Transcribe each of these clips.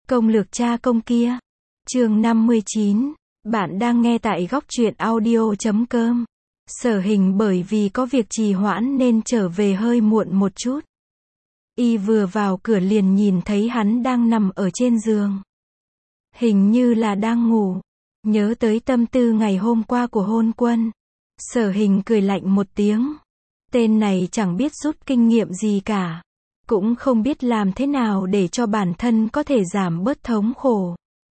Công lược cha công kia. Chương 59. Bạn đang nghe tại góc truyện audio.com. Sở Hình bởi vì có việc trì hoãn nên trở về hơi muộn một chút. Y vừa vào cửa liền nhìn thấy hắn đang nằm ở trên giường. Hình như là đang ngủ. Nhớ tới tâm tư ngày hôm qua của Hôn Quân. Sở Hình cười lạnh một tiếng. Tên này chẳng biết rút kinh nghiệm gì cả. Cũng không biết làm thế nào để cho bản thân có thể giảm bớt thống khổ.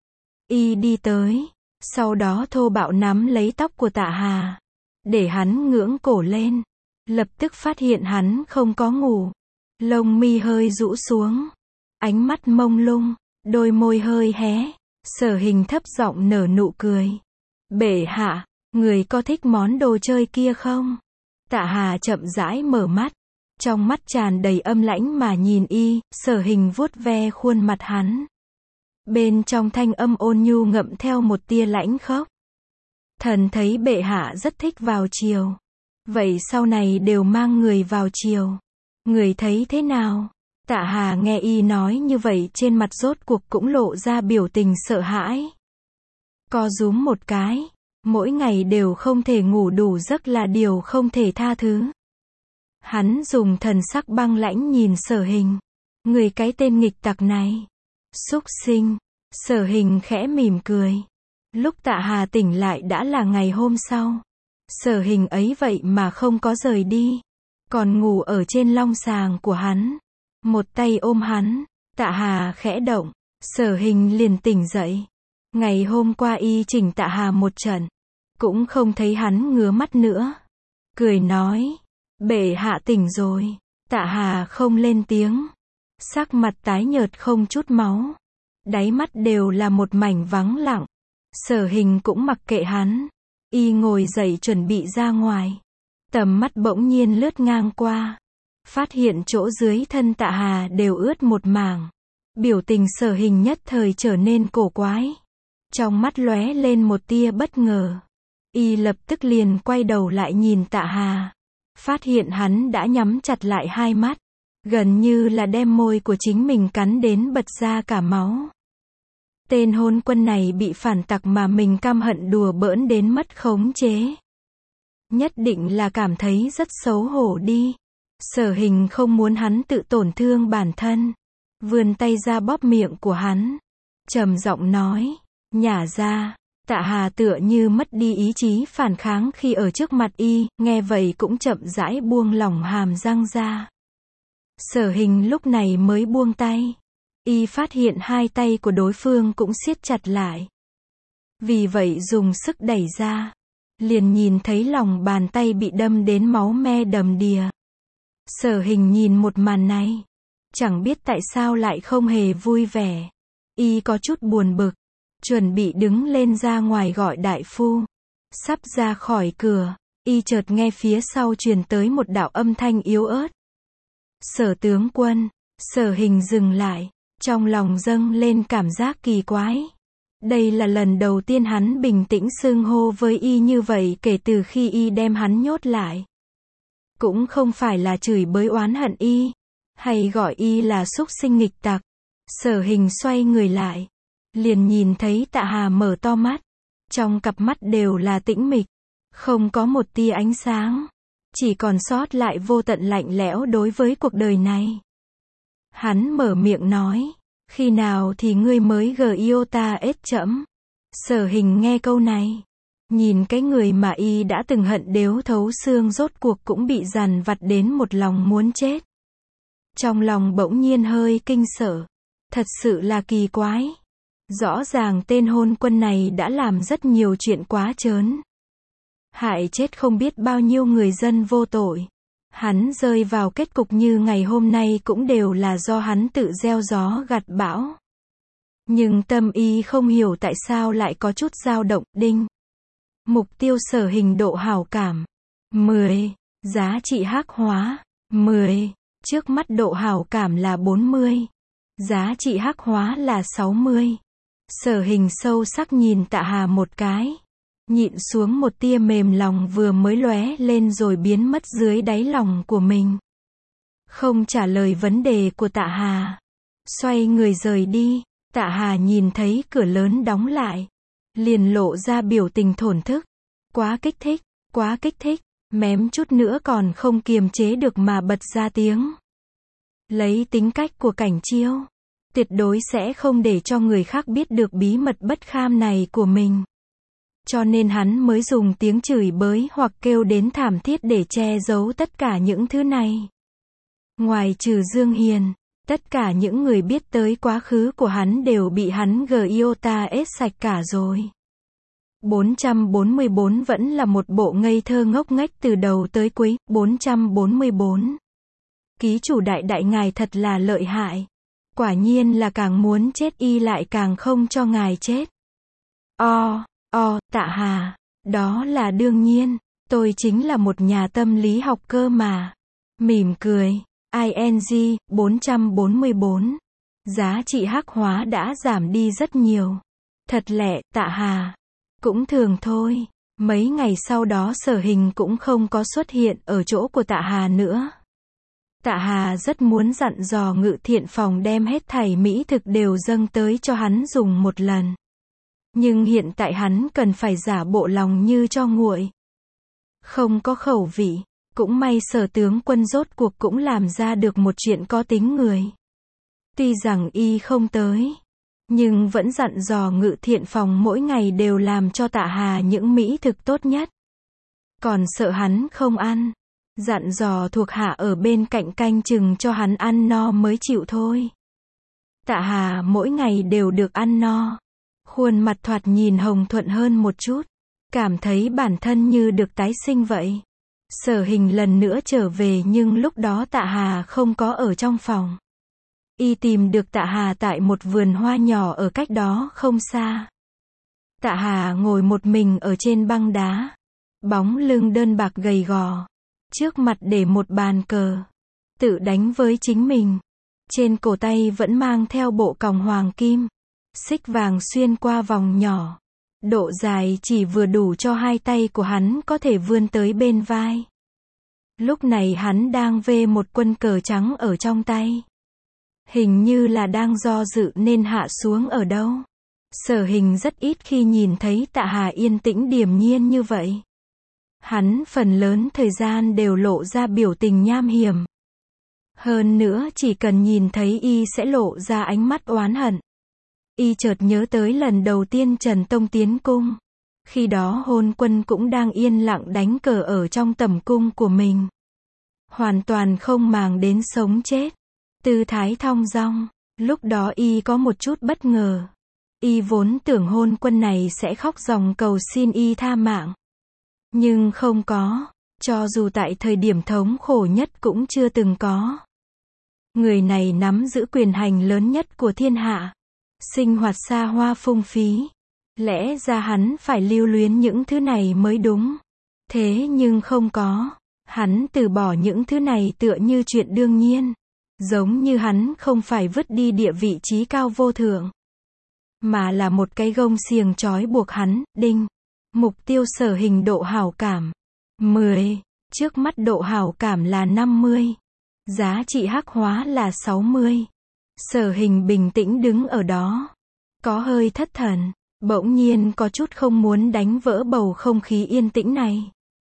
Y đi tới. Sau đó thô bạo nắm lấy tóc của Tạ Hà. Để hắn ngưỡng cổ lên. Lập tức phát hiện hắn không có ngủ. Lông mi hơi rũ xuống. Ánh mắt mông lung. Đôi môi hơi hé. Sở Hình thấp giọng nở nụ cười. Bệ hạ, người có thích món đồ chơi kia không? Tạ Hà chậm rãi mở mắt. Trong mắt tràn đầy âm lãnh mà nhìn y. Sở Hình vuốt ve khuôn mặt hắn. Bên trong thanh âm ôn nhu ngậm theo một tia lãnh khốc. Thần thấy bệ hạ rất thích vào chiều. Vậy sau này đều mang người vào chiều. Người thấy thế nào? Tạ Hà nghe y nói như vậy trên mặt rốt cuộc cũng lộ ra biểu tình sợ hãi. Co rúm một cái. Mỗi ngày đều không thể ngủ đủ giấc là điều không thể tha thứ. Hắn dùng thần sắc băng lãnh nhìn Sở Hình. Người cái tên nghịch tặc này. Súc sinh. Sở Hình khẽ mỉm cười. Lúc Tạ Hà tỉnh lại đã là ngày hôm sau. Sở Hình ấy vậy mà không có rời đi. Còn ngủ ở trên long sàng của hắn. Một tay ôm hắn. Tạ Hà khẽ động. Sở Hình liền tỉnh dậy. Ngày hôm qua y chỉnh Tạ Hà một trận. Cũng không thấy hắn ngứa mắt nữa. Cười nói. Bệ hạ tỉnh rồi. Tạ Hà không lên tiếng. Sắc mặt tái nhợt không chút máu. Đáy mắt đều là một mảnh vắng lặng. Sở Hình cũng mặc kệ hắn. Y ngồi dậy chuẩn bị ra ngoài. Tầm mắt bỗng nhiên lướt ngang qua. Phát hiện chỗ dưới thân Tạ Hà đều ướt một mảng. Biểu tình Sở Hình nhất thời trở nên cổ quái. Trong mắt lóe lên một tia bất ngờ. Y lập tức liền quay đầu lại nhìn Tạ Hà. Phát hiện hắn đã nhắm chặt lại hai mắt. Gần như là đem môi của chính mình cắn đến bật ra cả máu. Tên Hôn Quân này bị phản tặc mà mình căm hận đùa bỡn đến mất khống chế. Nhất định là cảm thấy rất xấu hổ đi. Sở Hình không muốn hắn tự tổn thương bản thân. Vươn tay ra bóp miệng của hắn. Trầm giọng nói. Nhả ra. Tạ Hà tựa như mất đi ý chí phản kháng khi ở trước mặt y. Nghe vậy cũng chậm rãi buông lỏng hàm răng ra. Sở Hình lúc này mới buông tay. Y phát hiện hai tay của đối phương cũng siết chặt lại. Vì vậy dùng sức đẩy ra. Liền nhìn thấy lòng bàn tay bị đâm đến máu me đầm đìa. Sở Hình nhìn một màn này. Chẳng biết tại sao lại không hề vui vẻ. Y có chút buồn bực. Chuẩn bị đứng lên ra ngoài gọi đại phu. Sắp ra khỏi cửa. Y chợt nghe phía sau truyền tới một đạo âm thanh yếu ớt. Sở tướng quân. Sở Hình dừng lại. Trong lòng dâng lên cảm giác kỳ quái. Đây là lần đầu tiên hắn bình tĩnh xưng hô với y như vậy kể từ khi y đem hắn nhốt lại. Cũng không phải là chửi bới oán hận y. Hay gọi y là súc sinh nghịch tặc. Sở Hình xoay người lại. Liền nhìn thấy Tạ Hà mở to mắt. Trong cặp mắt đều là tĩnh mịch. Không có một tia ánh sáng. Chỉ còn sót lại vô tận lạnh lẽo đối với cuộc đời này. Hắn mở miệng nói. Khi nào thì ngươi mới Giota ết chẫm? Sở Hình nghe câu này. Nhìn cái người mà y đã từng hận đếu thấu xương rốt cuộc cũng bị dằn vặt đến một lòng muốn chết. Trong lòng bỗng nhiên hơi kinh sợ. Thật sự là kỳ quái. Rõ ràng tên Hôn Quân này đã làm rất nhiều chuyện quá trớn. Hại chết không biết bao nhiêu người dân vô tội. Hắn rơi vào kết cục như ngày hôm nay cũng đều là do hắn tự gieo gió gặt bão. Nhưng tâm y không hiểu tại sao lại có chút dao động. Đinh. Mục tiêu Sở Hình độ hảo cảm. 10. Giá trị hắc hóa. 10. Trước mắt độ hảo cảm là 40. Giá trị hắc hóa là 60. Sở Hình sâu sắc nhìn Tạ Hà một cái. Nhịn xuống một tia mềm lòng vừa mới lóe lên rồi biến mất dưới đáy lòng của mình. Không trả lời vấn đề của Tạ Hà. Xoay người rời đi. Tạ Hà nhìn thấy cửa lớn đóng lại, liền lộ ra biểu tình thổn thức. Quá kích thích, mém chút nữa còn không kiềm chế được mà bật ra tiếng. Lấy tính cách của Cảnh Chiêu, tuyệt đối sẽ không để cho người khác biết được bí mật bất kham này của mình. Cho nên hắn mới dùng tiếng chửi bới hoặc kêu đến thảm thiết để che giấu tất cả những thứ này. Ngoài trừ Dương Hiền, tất cả những người biết tới quá khứ của hắn đều bị hắn giota ết sạch cả rồi. 444 vẫn là một bộ ngây thơ ngốc nghếch từ đầu tới cuối. 444. Ký chủ đại ngài thật là lợi hại. Quả nhiên là càng muốn chết y lại càng không cho ngài chết. Tạ Hà, đó là đương nhiên, tôi chính là một nhà tâm lý học cơ mà. Mỉm cười, ING, 444. Giá trị hắc hóa đã giảm đi rất nhiều. Thật lẹ, Tạ Hà. Cũng thường thôi. Mấy ngày sau đó Sở Hình cũng không có xuất hiện ở chỗ của Tạ Hà nữa. Tạ Hà rất muốn dặn dò Ngự Thiện Phòng đem hết thảy mỹ thực đều dâng tới cho hắn dùng một lần. Nhưng hiện tại hắn cần phải giả bộ lòng như cho nguội. Không có khẩu vị. Cũng may Sở tướng quân rốt cuộc cũng làm ra được một chuyện có tính người. Tuy rằng y không tới, nhưng vẫn dặn dò Ngự Thiện Phòng mỗi ngày đều làm cho Tạ Hà những mỹ thực tốt nhất. Còn sợ hắn không ăn, dặn dò thuộc hạ ở bên cạnh canh chừng cho hắn ăn no mới chịu thôi. Tạ Hà mỗi ngày đều được ăn no. Khuôn mặt thoạt nhìn hồng thuận hơn một chút. Cảm thấy bản thân như được tái sinh vậy. Sở Hình lần nữa trở về nhưng lúc đó Tạ Hà không có ở trong phòng. Y tìm được Tạ Hà tại một vườn hoa nhỏ ở cách đó không xa. Tạ Hà ngồi một mình ở trên băng đá. Bóng lưng đơn bạc gầy gò. Trước mặt để một bàn cờ. Tự đánh với chính mình. Trên cổ tay vẫn mang theo bộ còng hoàng kim. Xích vàng xuyên qua vòng nhỏ. Độ dài chỉ vừa đủ cho hai tay của hắn có thể vươn tới bên vai. Lúc này hắn đang vê một quân cờ trắng ở trong tay. Hình như là đang do dự nên hạ xuống ở đâu. Sở Hình rất ít khi nhìn thấy Tạ Hà yên tĩnh điềm nhiên như vậy. Hắn phần lớn thời gian đều lộ ra biểu tình nham hiểm. Hơn nữa chỉ cần nhìn thấy y sẽ lộ ra ánh mắt oán hận. Y chợt nhớ tới lần đầu tiên Trần Tông tiến cung. Khi đó Hôn Quân cũng đang yên lặng đánh cờ ở trong tẩm cung của mình. Hoàn toàn không màng đến sống chết. Tư thái thong dong. Lúc đó y có một chút bất ngờ. Y vốn tưởng Hôn Quân này sẽ khóc ròng cầu xin y tha mạng. Nhưng không có. Cho dù tại thời điểm thống khổ nhất cũng chưa từng có. Người này nắm giữ quyền hành lớn nhất của thiên hạ. Sinh hoạt xa hoa phung phí. Lẽ ra hắn phải lưu luyến những thứ này mới đúng. Thế nhưng không có. Hắn từ bỏ những thứ này tựa như chuyện đương nhiên. Giống như hắn không phải vứt đi địa vị trí cao vô thượng. Mà là một cái gông xiềng trói buộc hắn, đinh. Mục tiêu Sở Hình độ hảo cảm. 10. Trước mắt độ hảo cảm là 50. Giá trị hắc hóa là 60. Sở Hình bình tĩnh đứng ở đó. Có hơi thất thần. Bỗng nhiên có chút không muốn đánh vỡ bầu không khí yên tĩnh này.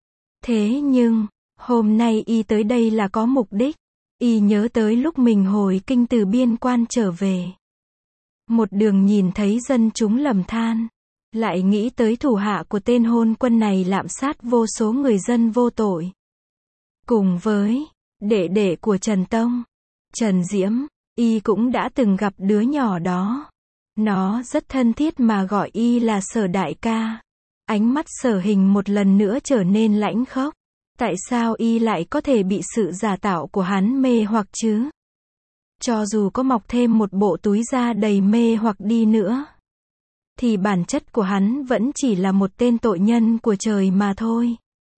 Thế nhưng, hôm nay y tới đây là có mục đích. Y nhớ tới lúc mình hồi kinh từ biên quan trở về. Một đường nhìn thấy dân chúng lầm than. Lại nghĩ tới thủ hạ của tên Hôn Quân này lạm sát vô số người dân vô tội. Cùng với đệ đệ của Trần Tông, Trần Diễm, y cũng đã từng gặp đứa nhỏ đó. Nó rất thân thiết mà gọi y là Sở đại ca. Ánh mắt Sở Hình một lần nữa trở nên lãnh khốc. Tại sao y lại có thể bị sự giả tạo của hắn mê hoặc chứ? Cho dù có mọc thêm một bộ túi da đầy mê hoặc đi nữa, thì bản chất của hắn vẫn chỉ là một tên tội nhân của trời mà thôi.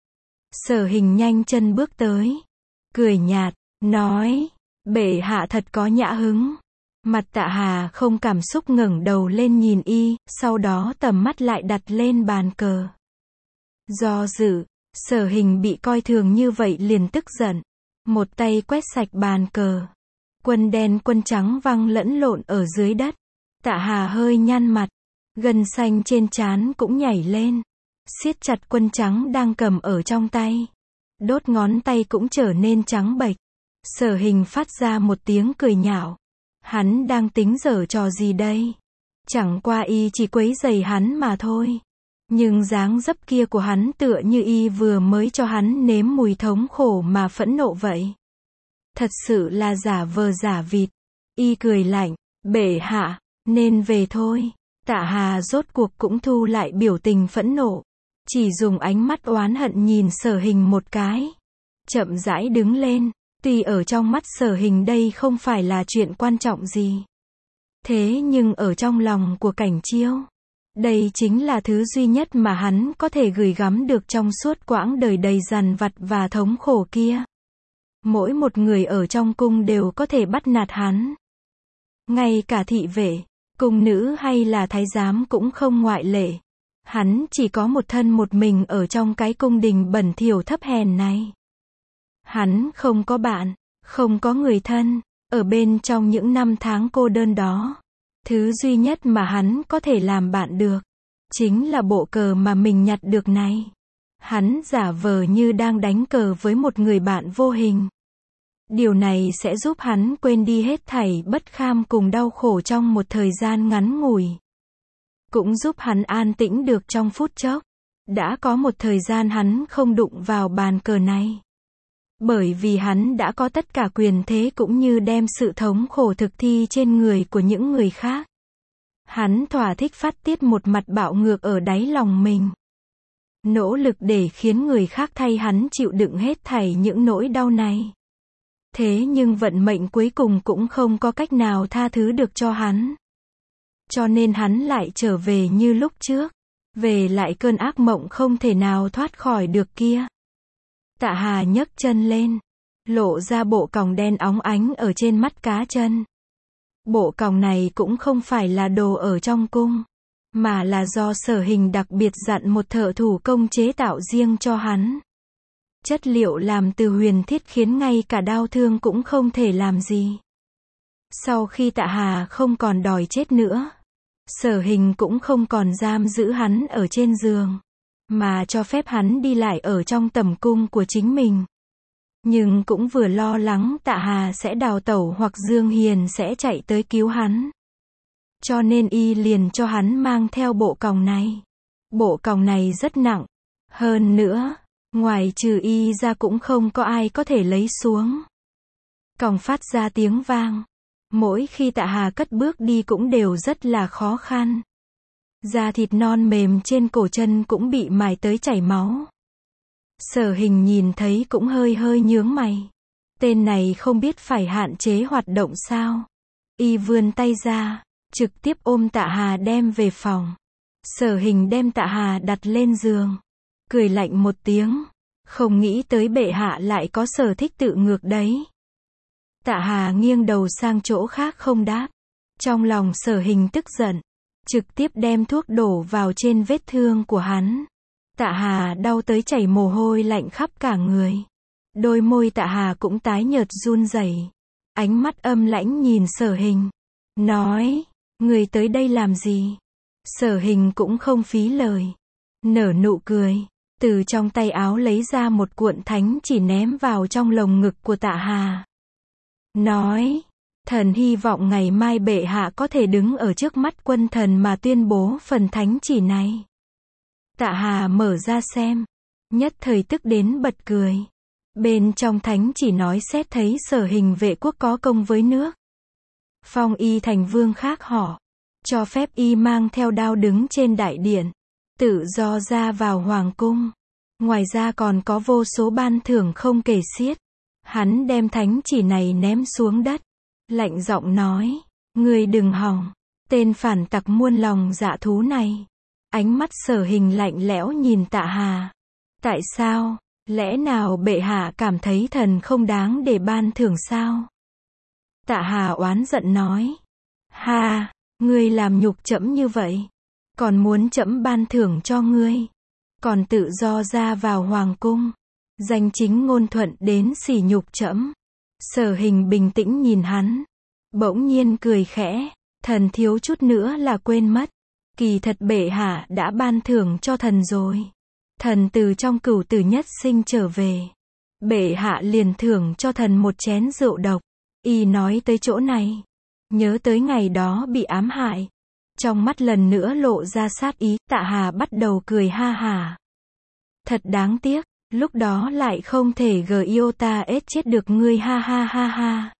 Sở Hình nhanh chân bước tới, cười nhạt, nói, bệ hạ thật có nhã hứng. Mặt Tạ Hà không cảm xúc ngẩng đầu lên nhìn y, sau đó tầm mắt lại đặt lên bàn cờ. Do dự, Sở Hình bị coi thường như vậy liền tức giận. Một tay quét sạch bàn cờ. Quân đen quân trắng văng lẫn lộn ở dưới đất. Tạ Hà hơi nhăn mặt, gân xanh trên trán cũng nhảy lên, siết chặt quân trắng đang cầm ở trong tay. Đốt ngón tay cũng trở nên trắng bệch. Sở Hình phát ra một tiếng cười nhạo. Hắn đang tính giở trò gì đây? Chẳng qua y chỉ quấy rầy hắn mà thôi. Nhưng dáng dấp kia của hắn tựa như y vừa mới cho hắn nếm mùi thống khổ mà phẫn nộ vậy. Thật sự là giả vờ giả vịt. Y cười lạnh, bệ hạ, nên về thôi. Tạ Hà rốt cuộc cũng thu lại biểu tình phẫn nộ. Chỉ dùng ánh mắt oán hận nhìn Sở Hình một cái. Chậm rãi đứng lên. Tuy ở trong mắt Sở Hình đây không phải là chuyện quan trọng gì. Thế nhưng ở trong lòng của Cảnh Chiêu, đây chính là thứ duy nhất mà hắn có thể gửi gắm được trong suốt quãng đời đầy dằn vặt và thống khổ kia. Mỗi một người ở trong cung đều có thể bắt nạt hắn. Ngay cả thị vệ, cung nữ hay là thái giám cũng không ngoại lệ. Hắn chỉ có một thân một mình ở trong cái cung đình bẩn thỉu thấp hèn này. Hắn không có bạn, không có người thân, ở bên trong những năm tháng cô đơn đó. Thứ duy nhất mà hắn có thể làm bạn được, chính là bộ cờ mà mình nhặt được này. Hắn giả vờ như đang đánh cờ với một người bạn vô hình. Điều này sẽ giúp hắn quên đi hết thảy bất kham cùng đau khổ trong một thời gian ngắn ngủi. Cũng giúp hắn an tĩnh được trong phút chốc. Đã có một thời gian hắn không đụng vào bàn cờ này. Bởi vì hắn đã có tất cả quyền thế cũng như đem sự thống khổ thực thi trên người của những người khác. Hắn thỏa thích phát tiết một mặt bạo ngược ở đáy lòng mình. Nỗ lực để khiến người khác thay hắn chịu đựng hết thảy những nỗi đau này. Thế nhưng vận mệnh cuối cùng cũng không có cách nào tha thứ được cho hắn. Cho nên hắn lại trở về như lúc trước. Về lại cơn ác mộng không thể nào thoát khỏi được kia. Tạ Hà nhấc chân lên, lộ ra bộ còng đen óng ánh ở trên mắt cá chân. Bộ còng này cũng không phải là đồ ở trong cung, mà là do Sở Hình đặc biệt dặn một thợ thủ công chế tạo riêng cho hắn. Chất liệu làm từ huyền thiết khiến ngay cả đao thương cũng không thể làm gì. Sau khi Tạ Hà không còn đòi chết nữa, Sở Hình cũng không còn giam giữ hắn ở trên giường, mà cho phép hắn đi lại ở trong tầm cung của chính mình. Nhưng cũng vừa lo lắng Tạ Hà sẽ đào tẩu hoặc Dương Hiền sẽ chạy tới cứu hắn. Cho nên y liền cho hắn mang theo bộ còng này. Bộ còng này rất nặng. Hơn nữa, ngoài trừ y ra cũng không có ai có thể lấy xuống. Còng phát ra tiếng vang. Mỗi khi Tạ Hà cất bước đi cũng đều rất là khó khăn. Da thịt non mềm trên cổ chân cũng bị mài tới chảy máu. Sở Hình nhìn thấy cũng hơi hơi nhướng mày. Tên này không biết phải hạn chế hoạt động sao. Y vươn tay ra, trực tiếp ôm Tạ Hà đem về phòng. Sở Hình đem Tạ Hà đặt lên giường, cười lạnh một tiếng. Không nghĩ tới bệ hạ lại có sở thích tự ngược đấy. Tạ Hà nghiêng đầu sang chỗ khác không đáp. Trong lòng Sở Hình tức giận, trực tiếp đem thuốc đổ vào trên vết thương của hắn. Tạ Hà đau tới chảy mồ hôi lạnh khắp cả người. Đôi môi Tạ Hà cũng tái nhợt run rẩy. Ánh mắt âm lãnh nhìn Sở Hình. Nói, người tới đây làm gì? Sở Hình cũng không phí lời. Nở nụ cười. Từ trong tay áo lấy ra một cuộn thánh chỉ ném vào trong lồng ngực của Tạ Hà. Nói, thần hy vọng ngày mai bệ hạ có thể đứng ở trước mắt quân thần mà tuyên bố phần thánh chỉ này. Tạ Hà mở ra xem. Nhất thời tức đến bật cười. Bên trong thánh chỉ nói xét thấy Sở Hình vệ quốc có công với nước. Phong y thành vương khác họ. Cho phép y mang theo đao đứng trên đại điện. Tự do ra vào hoàng cung. Ngoài ra còn có vô số ban thưởng không kể xiết. Hắn đem thánh chỉ này ném xuống đất. Lạnh giọng nói. Ngươi đừng hòng. Tên phản tặc muôn lòng dạ thú này. Ánh mắt Sở Hình lạnh lẽo nhìn Tạ Hà. Tại sao? Lẽ nào bệ hạ cảm thấy thần không đáng để ban thưởng sao? Tạ Hà oán giận nói. Ha, ngươi làm nhục trẫm như vậy. Còn muốn trẫm ban thưởng cho ngươi. Còn tự do ra vào hoàng cung. Danh chính ngôn thuận đến sỉ nhục trẫm. Sở Hình bình tĩnh nhìn hắn. Bỗng nhiên cười khẽ. Thần thiếu chút nữa là quên mất. Kỳ thật bệ hạ đã ban thưởng cho thần rồi. Thần từ trong cửu tử nhất sinh trở về. Bệ hạ liền thưởng cho thần một chén rượu độc. Y nói tới chỗ này. Nhớ tới ngày đó bị ám hại. Trong mắt lần nữa lộ ra sát ý, Tạ Hà bắt đầu cười ha hả. Thật đáng tiếc, lúc đó lại không thể Giota-S chết được ngươi ha ha ha ha.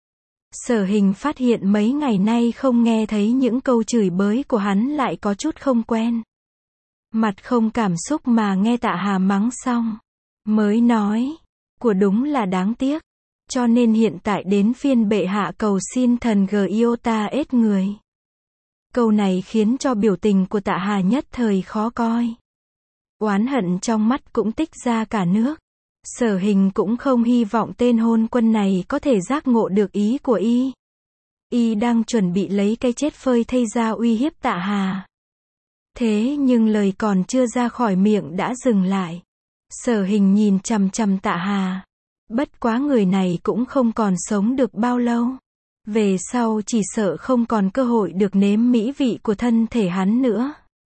Sở Hình phát hiện mấy ngày nay không nghe thấy những câu chửi bới của hắn lại có chút không quen. Mặt không cảm xúc mà nghe Tạ Hà mắng xong. Mới nói, của đúng là đáng tiếc. Cho nên hiện tại đến phiên bệ hạ cầu xin thần Giota-S người. Câu này khiến cho biểu tình của Tạ Hà nhất thời khó coi. Oán hận trong mắt cũng tích ra cả nước. Sở Hình cũng không hy vọng tên hôn quân này có thể giác ngộ được ý của y. Y đang chuẩn bị lấy cái chết phơi thây ra uy hiếp Tạ Hà. Thế nhưng lời còn chưa ra khỏi miệng đã dừng lại. Sở Hình nhìn chằm chằm Tạ Hà. Bất quá người này cũng không còn sống được bao lâu. Về sau chỉ sợ không còn cơ hội được nếm mỹ vị của thân thể hắn nữa.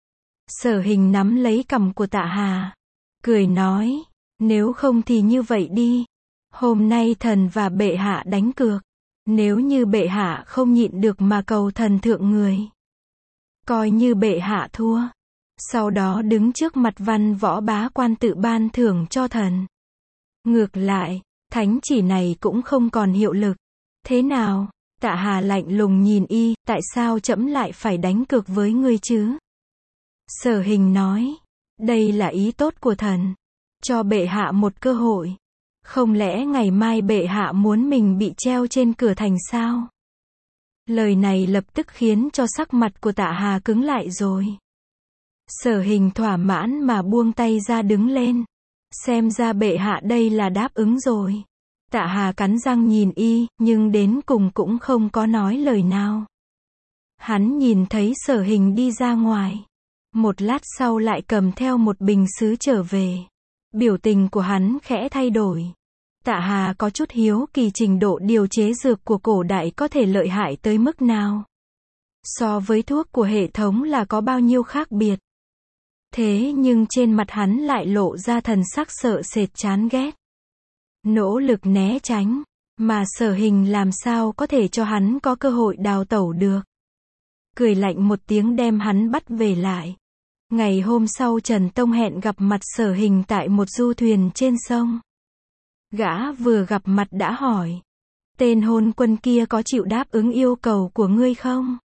Sở Hình nắm lấy cằm của Tạ Hà. Cười nói, nếu không thì như vậy đi. Hôm nay thần và bệ hạ đánh cược. Nếu như bệ hạ không nhịn được mà cầu thần thượng người. Coi như bệ hạ thua. Sau đó đứng trước mặt văn võ bá quan tự ban thưởng cho thần. Ngược lại, thánh chỉ này cũng không còn hiệu lực. Thế nào? Tạ Hà lạnh lùng nhìn y, tại sao trẫm lại phải đánh cược với ngươi chứ? Sở Hình nói, đây là ý tốt của thần. Cho bệ hạ một cơ hội. Không lẽ ngày mai bệ hạ muốn mình bị treo trên cửa thành sao? Lời này lập tức khiến cho sắc mặt của Tạ Hà cứng lại rồi. Sở Hình thỏa mãn mà buông tay ra đứng lên. Xem ra bệ hạ đây là đáp ứng rồi. Tạ Hà cắn răng nhìn y, nhưng đến cùng cũng không có nói lời nào. Hắn nhìn thấy Sở Hình đi ra ngoài. Một lát sau lại cầm theo một bình sứ trở về. Biểu tình của hắn khẽ thay đổi. Tạ Hà có chút hiếu kỳ trình độ điều chế dược của cổ đại có thể lợi hại tới mức nào. So với thuốc của hệ thống là có bao nhiêu khác biệt. Thế nhưng trên mặt hắn lại lộ ra thần sắc sợ sệt chán ghét. Nỗ lực né tránh, mà Sở Hình làm sao có thể cho hắn có cơ hội đào tẩu được. Cười lạnh một tiếng đem hắn bắt về lại. Ngày hôm sau Trần Tông hẹn gặp mặt Sở Hình tại một du thuyền trên sông. Gã vừa gặp mặt đã hỏi. Tên hôn quân kia có chịu đáp ứng yêu cầu của ngươi không?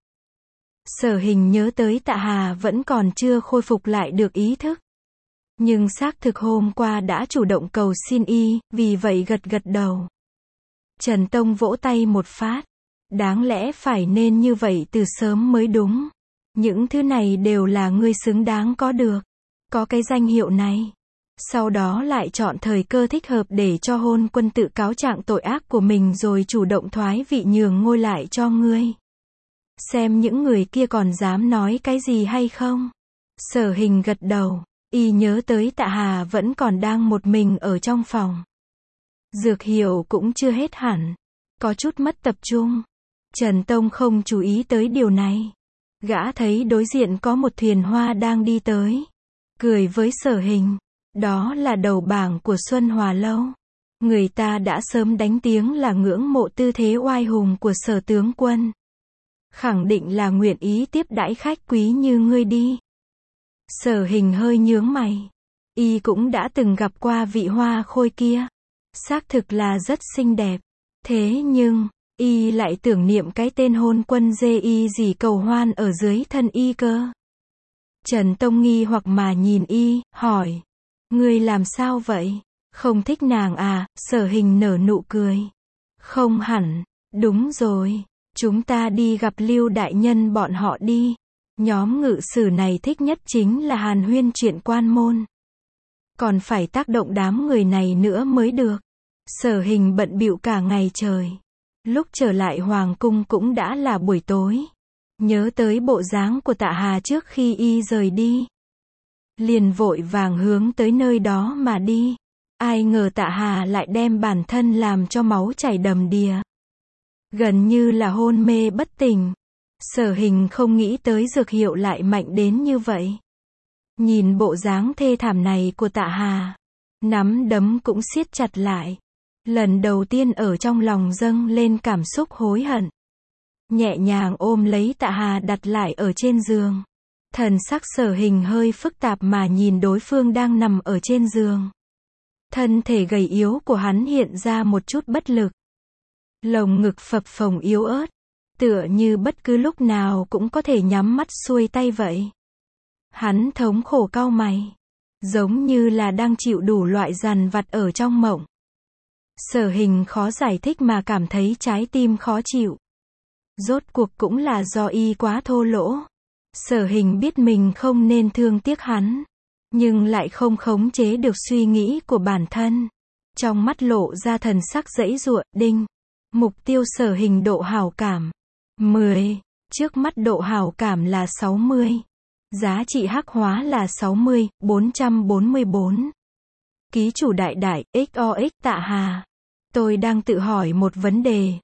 Sở Hình nhớ tới Tạ Hà vẫn còn chưa khôi phục lại được ý thức. Nhưng xác thực hôm qua đã chủ động cầu xin y, vì vậy gật gật đầu. Trần Tông vỗ tay một phát. Đáng lẽ phải nên như vậy từ sớm mới đúng. Những thứ này đều là ngươi xứng đáng có được. Có cái danh hiệu này. Sau đó lại chọn thời cơ thích hợp để cho hôn quân tự cáo trạng tội ác của mình rồi chủ động thoái vị nhường ngôi lại cho ngươi. Xem những người kia còn dám nói cái gì hay không. Sở Hình gật đầu. Y nhớ tới Tạ Hà vẫn còn đang một mình ở trong phòng. Dược hiệu cũng chưa hết hẳn. Có chút mất tập trung. Trần Tông không chú ý tới điều này. Gã thấy đối diện có một thuyền hoa đang đi tới. Cười với Sở Hình. Đó là đầu bảng của Xuân Hòa Lâu. Người ta đã sớm đánh tiếng là ngưỡng mộ tư thế oai hùng của Sở tướng quân. Khẳng định là nguyện ý tiếp đãi khách quý như ngươi đi. Sở Hình hơi nhướng mày. Y cũng đã từng gặp qua vị hoa khôi kia. Xác thực là rất xinh đẹp. Thế nhưng, y lại tưởng niệm cái tên hôn quân dê y gì cầu hoan ở dưới thân y cơ. Trần Tông nghi hoặc mà nhìn y, hỏi. Ngươi làm sao vậy? Không thích nàng à? Sở Hình nở nụ cười. Không hẳn, đúng rồi. Chúng ta đi gặp Lưu đại nhân bọn họ đi. Nhóm ngự sử này thích nhất chính là hàn huyên chuyện quan môn. Còn phải tác động đám người này nữa mới được. Sở Hình bận bịu cả ngày trời. Lúc trở lại hoàng cung cũng đã là buổi tối. Nhớ tới bộ dáng của Tạ Hà trước khi y rời đi. Liền vội vàng hướng tới nơi đó mà đi. Ai ngờ Tạ Hà lại đem bản thân làm cho máu chảy đầm đìa. Gần như là hôn mê bất tỉnh. Sở Hình không nghĩ tới dược hiệu lại mạnh đến như vậy. Nhìn bộ dáng thê thảm này của Tạ Hà, nắm đấm cũng siết chặt lại. Lần đầu tiên ở trong lòng dâng lên cảm xúc hối hận. Nhẹ nhàng ôm lấy Tạ Hà đặt lại ở trên giường. Thần sắc Sở Hình hơi phức tạp mà nhìn đối phương đang nằm ở trên giường. Thân thể gầy yếu của hắn hiện ra một chút bất lực. Lồng ngực phập phồng yếu ớt, tựa như bất cứ lúc nào cũng có thể nhắm mắt xuôi tay vậy. Hắn thống khổ cau mày, giống như là đang chịu đủ loại dằn vặt ở trong mộng. Sở Hình khó giải thích mà cảm thấy trái tim khó chịu. Rốt cuộc cũng là do y quá thô lỗ. Sở Hình biết mình không nên thương tiếc hắn, nhưng lại không khống chế được suy nghĩ của bản thân. Trong mắt lộ ra thần sắc giãy giụa, đinh. Mục tiêu Sở Hình độ hảo cảm 10, trước mắt độ hảo cảm là 60. Giá trị hắc hóa là 60, 444. Ký chủ đại đại, XOX Tạ Hà. Tôi đang tự hỏi một vấn đề,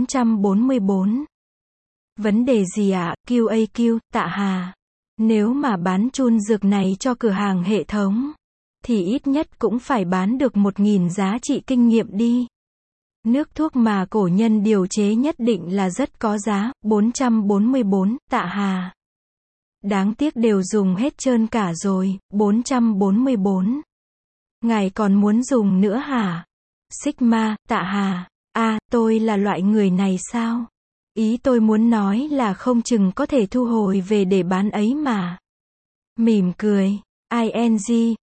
444. Vấn đề gì ạ? QAQ, Tạ Hà. Nếu mà bán chun dược này cho cửa hàng hệ thống, thì ít nhất cũng phải bán được 1.000 giá trị kinh nghiệm đi. Nước thuốc mà cổ nhân điều chế nhất định là rất có giá, 444, Tạ Hà. Đáng tiếc đều dùng hết trơn cả rồi, 444. Ngài còn muốn dùng nữa hả? Sigma, Tạ Hà. Tôi là loại người này sao? Ý tôi muốn nói là không chừng có thể thu hồi về để bán ấy mà. Mỉm cười. ING,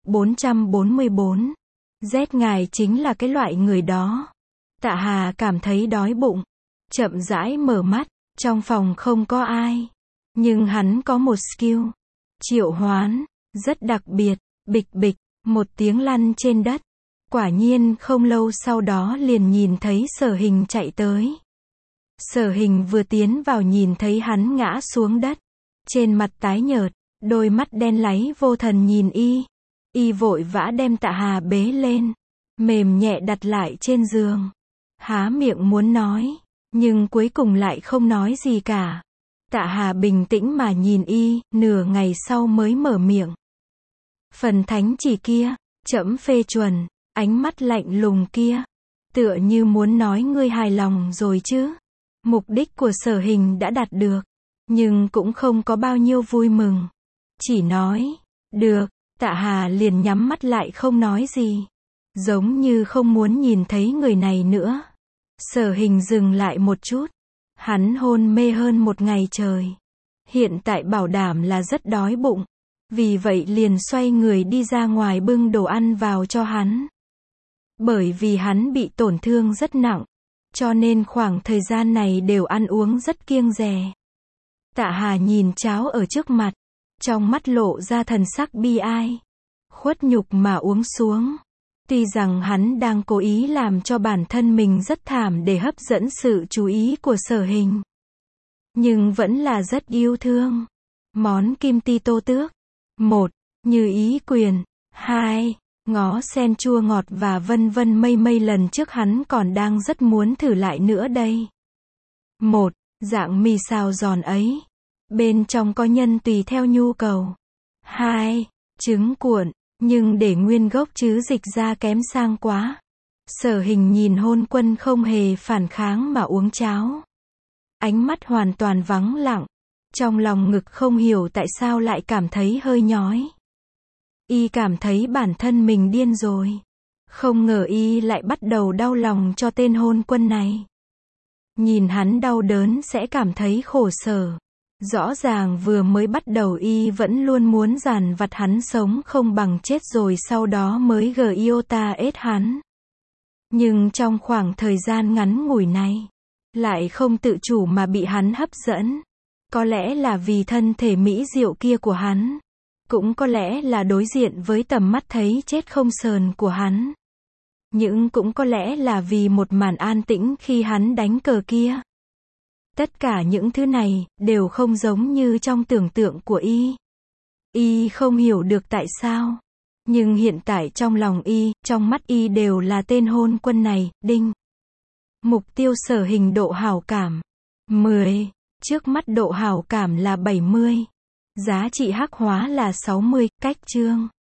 444. Z ngài chính là cái loại người đó. Tạ Hà cảm thấy đói bụng. Chậm rãi mở mắt, trong phòng không có ai. Nhưng hắn có một skill. Triệu hoán, rất đặc biệt, bịch bịch, một tiếng lăn trên đất. Quả nhiên không lâu sau đó liền nhìn thấy Sở Hình chạy tới. Sở Hình vừa tiến vào nhìn thấy hắn ngã xuống đất. Trên mặt tái nhợt, đôi mắt đen láy vô thần nhìn y. Y vội vã đem Tạ Hà bế lên. Mềm nhẹ đặt lại trên giường. Há miệng muốn nói, nhưng cuối cùng lại không nói gì cả. Tạ Hà bình tĩnh mà nhìn y, nửa ngày sau mới mở miệng. Phần thánh chỉ kia, trẫm phê chuẩn, ánh mắt lạnh lùng kia. Tựa như muốn nói ngươi hài lòng rồi chứ. Mục đích của Sở Hình đã đạt được, nhưng cũng không có bao nhiêu vui mừng. Chỉ nói, được, Tạ Hà liền nhắm mắt lại không nói gì. Giống như không muốn nhìn thấy người này nữa. Sở Hình dừng lại một chút. Hắn hôn mê hơn một ngày trời. Hiện tại bảo đảm là rất đói bụng. Vì vậy liền xoay người đi ra ngoài bưng đồ ăn vào cho hắn. Bởi vì hắn bị tổn thương rất nặng, cho nên khoảng thời gian này đều ăn uống rất kiêng dè. Tạ Hà nhìn cháo ở trước mặt, trong mắt lộ ra thần sắc bi ai. Khuất nhục mà uống xuống. Tuy rằng hắn đang cố ý làm cho bản thân mình rất thảm để hấp dẫn sự chú ý của Sở Hình, nhưng vẫn là rất yêu thương. Món kim ti tô tước. 1. Như ý quyền. 2. Ngó sen chua ngọt và vân vân mây mây, lần trước hắn còn đang rất muốn thử lại nữa đây. 1. Dạng mì xào giòn ấy. Bên trong có nhân tùy theo nhu cầu. 2. Trứng cuộn, nhưng để nguyên gốc chứ dịch ra kém sang quá. Sở Hình nhìn Hôn Quân không hề phản kháng mà uống cháo. Ánh mắt hoàn toàn vắng lặng. Trong lòng ngực không hiểu tại sao lại cảm thấy hơi nhói. Y cảm thấy bản thân mình điên rồi. Không ngờ y lại bắt đầu đau lòng cho tên Hôn Quân này. Nhìn hắn đau đớn sẽ cảm thấy khổ sở. Rõ ràng vừa mới bắt đầu y vẫn luôn muốn dằn vặt hắn sống không bằng chết rồi sau đó mới giota ết hắn. Nhưng trong khoảng thời gian ngắn ngủi này, lại không tự chủ mà bị hắn hấp dẫn. Có lẽ là vì thân thể mỹ diệu kia của hắn. Cũng có lẽ là đối diện với tầm mắt thấy chết không sờn của hắn. Nhưng cũng có lẽ là vì một màn an tĩnh khi hắn đánh cờ kia. Tất cả những thứ này, đều không giống như trong tưởng tượng của y. Y không hiểu được tại sao. Nhưng hiện tại trong lòng y, trong mắt y đều là tên Hôn Quân này, đinh. Mục tiêu Sở Hình độ hảo cảm 10, Trước mắt độ hảo cảm là 70. Giá trị hắc hóa là 60, cách chương.